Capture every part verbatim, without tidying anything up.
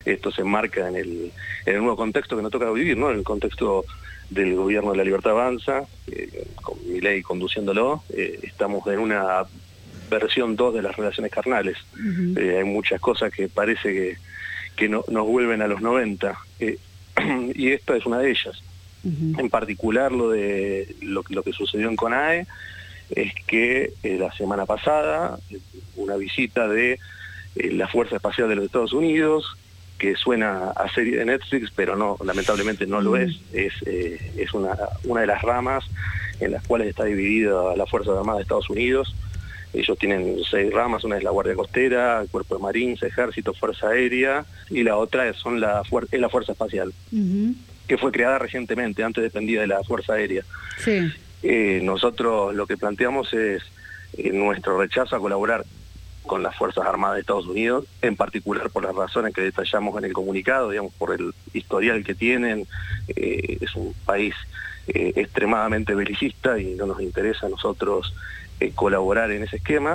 Esto se enmarca en el, en el nuevo contexto que nos toca vivir, ¿no? En el contexto del gobierno de la Libertad Avanza, eh, con Milei conduciéndolo, eh, estamos en una versión dos de las relaciones carnales. Uh-huh. Eh, hay muchas cosas que parece que, que no, nos vuelven a los noventa, eh, y esta es una de ellas. Uh-huh. En particular lo de lo, lo que sucedió en CONAE es que eh, la semana pasada una visita de eh, la Fuerza Espacial de los Estados Unidos, que suena a serie de Netflix, pero no, lamentablemente no lo es, es, eh, es una, una de las ramas en las cuales está dividida la Fuerza Armada de Estados Unidos. Ellos tienen seis ramas, una es la Guardia Costera, el Cuerpo de Marines, Ejército, Fuerza Aérea, y la otra son la, es la Fuerza Espacial, uh-huh. que fue creada recientemente, antes dependía de la Fuerza Aérea. Sí. Eh, nosotros lo que planteamos es eh, nuestro rechazo a colaborar con las Fuerzas Armadas de Estados Unidos, en particular por las razones que detallamos en el comunicado, digamos, por el historial que tienen. Eh, es un país eh, extremadamente belicista y no nos interesa a nosotros eh, colaborar en ese esquema,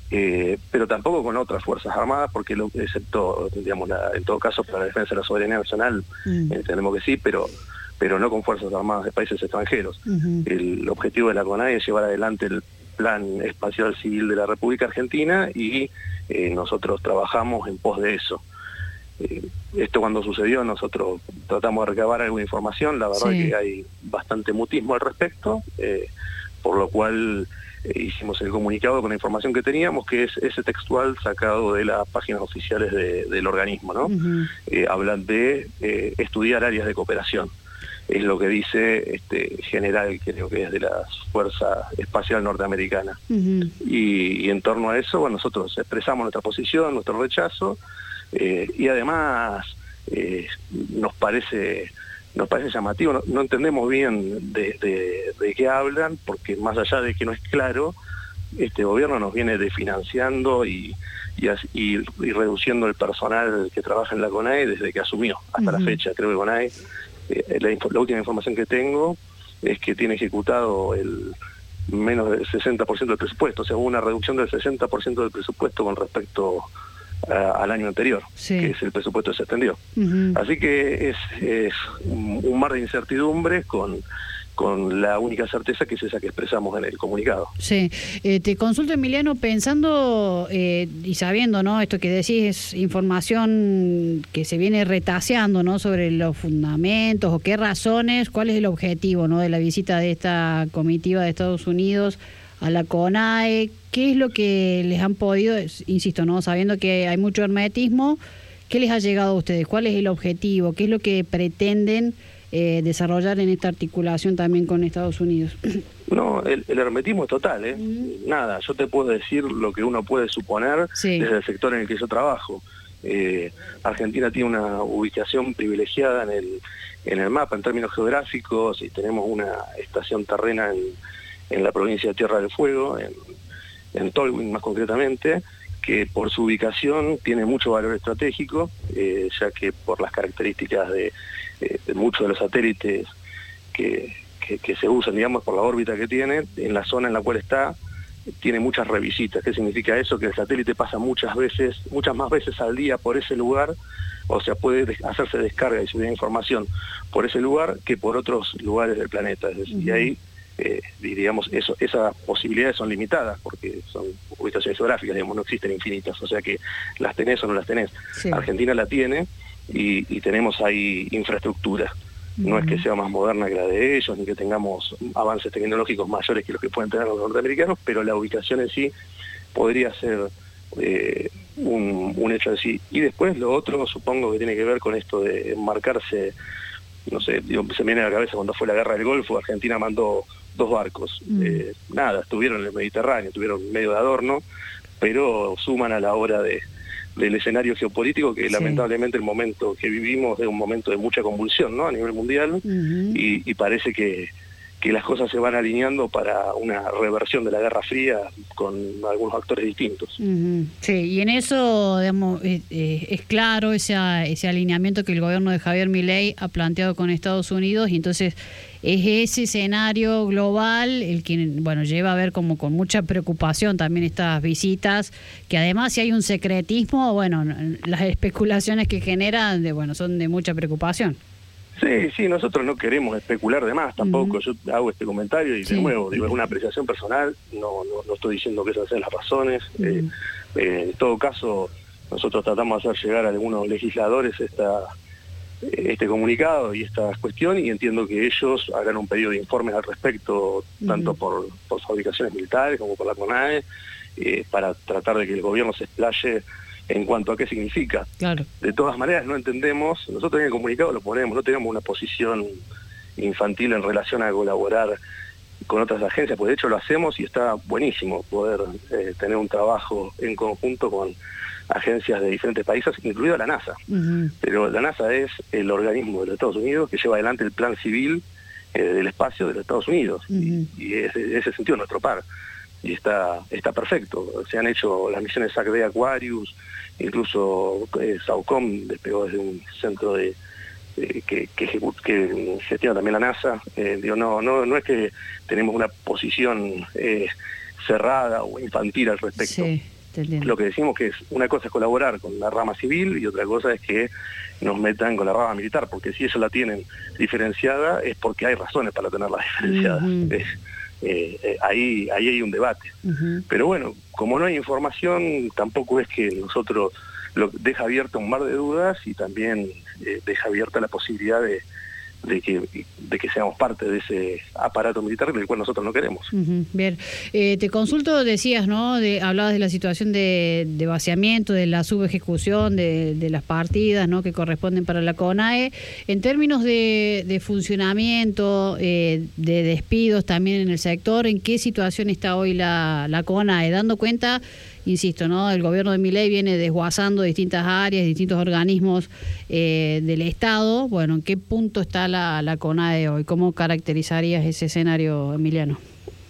eh, pero tampoco con otras Fuerzas Armadas, porque lo, excepto, digamos, la, en todo caso, para la defensa de la soberanía nacional, mm. entendemos que sí, pero pero no con Fuerzas Armadas de países extranjeros. Uh-huh. El objetivo de la CONAE es llevar adelante el Plan Espacial Civil de la República Argentina y eh, nosotros trabajamos en pos de eso. Eh, esto cuando sucedió nosotros tratamos de recabar alguna información, la verdad sí. que hay bastante mutismo al respecto, eh, por lo cual eh, hicimos el comunicado con la información que teníamos, que es ese textual sacado de las páginas oficiales de, del organismo, ¿no? Uh-huh. Eh, hablan de eh, estudiar áreas de cooperación. Es lo que dice este general, creo que es de la Fuerza Espacial Norteamericana. Uh-huh. y, y en torno a eso, bueno, nosotros expresamos nuestra posición, nuestro rechazo, eh, y además eh, nos parece nos parece llamativo, no, no entendemos bien de, de, de qué hablan, porque más allá de que no es claro, este gobierno nos viene desfinanciando y, y, y, y reduciendo el personal que trabaja en la CONAE desde que asumió, hasta uh-huh. la fecha. Creo que CONAE, Eh, la, la última información que tengo es que tiene ejecutado el menos del sesenta por ciento del presupuesto, o sea, hubo una reducción del sesenta por ciento del presupuesto con respecto a, al año anterior, sí. que es el presupuesto que se extendió. Uh-huh. Así que es, es un, un mar de incertidumbres con... con la única certeza que es esa que expresamos en el comunicado. Sí, eh, te consulto, Emiliano, pensando eh, y sabiendo, ¿no?, esto que decís es información que se viene retaseando, ¿no?, sobre los fundamentos o qué razones, cuál es el objetivo, ¿no?, de la visita de esta comitiva de Estados Unidos a la CONAE, qué es lo que les han podido, insisto, ¿no?, sabiendo que hay mucho hermetismo, ¿qué les ha llegado a ustedes? ¿Cuál es el objetivo? ¿Qué es lo que pretenden Eh, desarrollar en esta articulación también con Estados Unidos? No, el, el hermetismo es total, ¿eh? Mm. Nada, yo te puedo decir lo que uno puede suponer sí. desde el sector en el que yo trabajo. Eh, Argentina tiene una ubicación privilegiada en el, en el mapa, en términos geográficos, y tenemos una estación terrena en, en la provincia de Tierra del Fuego, en, en Tolwyn más concretamente, que por su ubicación tiene mucho valor estratégico, eh, ya que por las características de, eh, de muchos de los satélites que, que, que se usan, digamos, por la órbita que tiene, en la zona en la cual está, tiene muchas revisitas. ¿Qué significa eso? Que el satélite pasa muchas veces, muchas más veces al día por ese lugar, o sea, puede des- hacerse descarga y subir información por ese lugar que por otros lugares del planeta. Es decir, uh-huh. y ahí Eh, diríamos, eso, esas posibilidades son limitadas porque son ubicaciones geográficas, digamos, no existen infinitas, o sea que las tenés o no las tenés. Sí. Argentina la tiene y, y tenemos ahí infraestructura. Uh-huh. No es que sea más moderna que la de ellos, ni que tengamos avances tecnológicos mayores que los que pueden tener los norteamericanos, pero la ubicación en sí podría ser eh, un, un hecho así. Y después lo otro, supongo que tiene que ver con esto de enmarcarse, no sé, digo, se me viene a la cabeza cuando fue la guerra del Golfo, Argentina mandó dos barcos, mm. eh, nada, estuvieron en el Mediterráneo, estuvieron medio de adorno, pero suman a la hora de, del escenario geopolítico que sí. lamentablemente el momento que vivimos es un momento de mucha convulsión, ¿no?, a nivel mundial, uh-huh. y, y parece que, que las cosas se van alineando para una reversión de la Guerra Fría con algunos actores distintos. Uh-huh. Sí, y en eso, digamos, eh, eh, es claro ese, ese alineamiento que el gobierno de Javier Milei ha planteado con Estados Unidos, y entonces es ese escenario global el que, bueno, lleva a ver como con mucha preocupación también estas visitas, que además si hay un secretismo, bueno, las especulaciones que generan, de, bueno, son de mucha preocupación. Sí, sí, nosotros no queremos especular de más tampoco. Uh-huh. Yo hago este comentario y sí. de nuevo, digo, es una apreciación personal, no, no, no estoy diciendo que esas sean las razones. Uh-huh. eh, eh, en todo caso, nosotros tratamos de hacer llegar a algunos legisladores esta, este comunicado y esta cuestión, y entiendo que ellos hagan un pedido de informes al respecto, uh-huh. tanto por, por fabricaciones militares como por la CONAE, eh, para tratar de que el gobierno se explaye en cuanto a qué significa. Claro. De todas maneras, no entendemos, nosotros en el comunicado lo ponemos, no tenemos una posición infantil en relación a colaborar con otras agencias, pues de hecho lo hacemos y está buenísimo poder eh, tener un trabajo en conjunto con agencias de diferentes países, incluida la NASA. Uh-huh. Pero la NASA es el organismo de los Estados Unidos que lleva adelante el plan civil eh, del espacio de los Estados Unidos. Uh-huh. Y, y ese, en ese sentido nuestro par. Y está está perfecto. Se han hecho las misiones S A C D Aquarius, incluso eh, SAOCOM despegó desde un centro de, de que, que, que gestiona también la NASA. Eh, digo, no, no, no es que tenemos una posición eh, cerrada o infantil al respecto. Sí, lo que decimos que es una cosa es colaborar con la rama civil y otra cosa es que nos metan con la rama militar, porque si ellos la tienen diferenciada es porque hay razones para tenerla diferenciada. Uh-huh. es, Eh, eh, ahí ahí hay un debate. Uh-huh. Pero bueno, como no hay información, tampoco es que nosotros lo deja abierto un mar de dudas y también eh, deja abierta la posibilidad de, de que de que seamos parte de ese aparato militar del cual nosotros no queremos. Uh-huh. Bien, eh, te consulto, decías, ¿no? De, hablabas de la situación de, de vaciamiento, de la subejecución de, de las partidas, ¿no? Que corresponden para la CONAE. En términos de, de funcionamiento, eh, de despidos también en el sector, ¿en qué situación está hoy la, la CONAE? Dando cuenta, insisto, ¿no? El gobierno de Milei viene desguazando distintas áreas, distintos organismos eh, del Estado. Bueno, ¿en qué punto está la, la CONAE hoy? ¿Cómo caracterizarías ese escenario, Emiliano?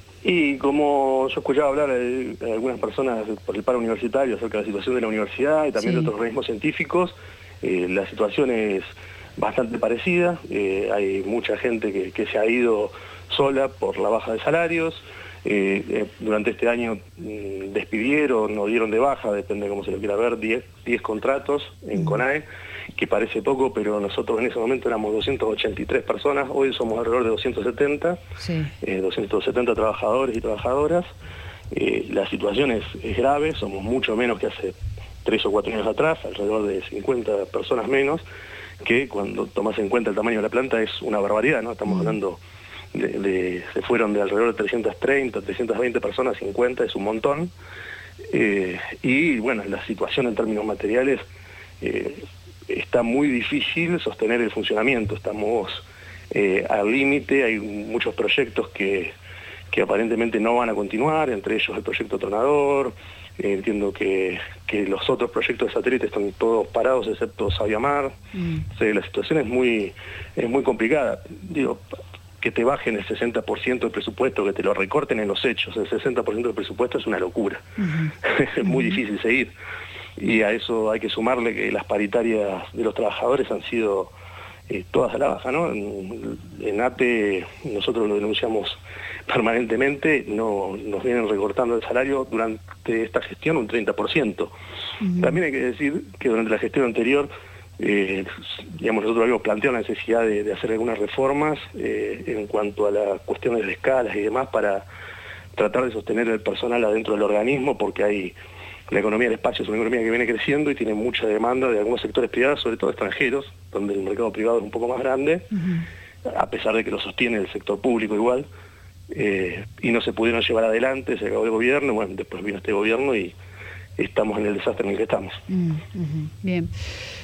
Y como yo escuchaba hablar de, de algunas personas por el paro universitario acerca de la situación de la universidad y también sí. de otros organismos científicos, eh, la situación es bastante parecida. Eh, hay mucha gente que, que se ha ido sola por la baja de salarios. Eh, eh, durante este año mm, despidieron o dieron de baja, depende de cómo se lo quiera ver, diez contratos en CONAE, que parece poco, pero nosotros en ese momento éramos doscientas ochenta y tres personas, hoy somos alrededor de doscientos setenta, sí. eh, doscientos setenta trabajadores y trabajadoras. Eh, la situación es, es grave, somos mucho menos que hace tres o cuatro años atrás, alrededor de cincuenta personas menos, que cuando tomas en cuenta el tamaño de la planta es una barbaridad, ¿no? Estamos mm. hablando... De, de, se fueron de alrededor de trescientas treinta, trescientas veinte personas, cincuenta, es un montón. Eh, y bueno, la situación en términos materiales eh, está muy difícil sostener el funcionamiento. Estamos eh, al límite, hay muchos proyectos que, que aparentemente no van a continuar, entre ellos el proyecto Tronador. Eh, entiendo que, que los otros proyectos de satélite están todos parados excepto Sabiamar. Mm. O sea, la situación es muy, es muy complicada. Digo, que te bajen el sesenta por ciento del presupuesto, que te lo recorten en los hechos, el sesenta por ciento del presupuesto es una locura. Uh-huh. Es muy uh-huh. difícil seguir. Y a eso hay que sumarle que las paritarias de los trabajadores han sido eh, todas a la baja, ¿no? En, en A T E nosotros lo denunciamos permanentemente, no nos vienen recortando el salario durante esta gestión un treinta por ciento. Uh-huh. También hay que decir que durante la gestión anterior Eh, digamos, nosotros habíamos planteado la necesidad de, de hacer algunas reformas eh, en cuanto a las cuestiones de escalas y demás para tratar de sostener el personal adentro del organismo, porque hay la economía del espacio es una economía que viene creciendo y tiene mucha demanda de algunos sectores privados, sobre todo extranjeros, donde el mercado privado es un poco más grande, uh-huh. a pesar de que lo sostiene el sector público igual, eh, y no se pudieron llevar adelante, se acabó el gobierno, bueno, después vino este gobierno y estamos en el desastre en el que estamos. Uh-huh. Bien.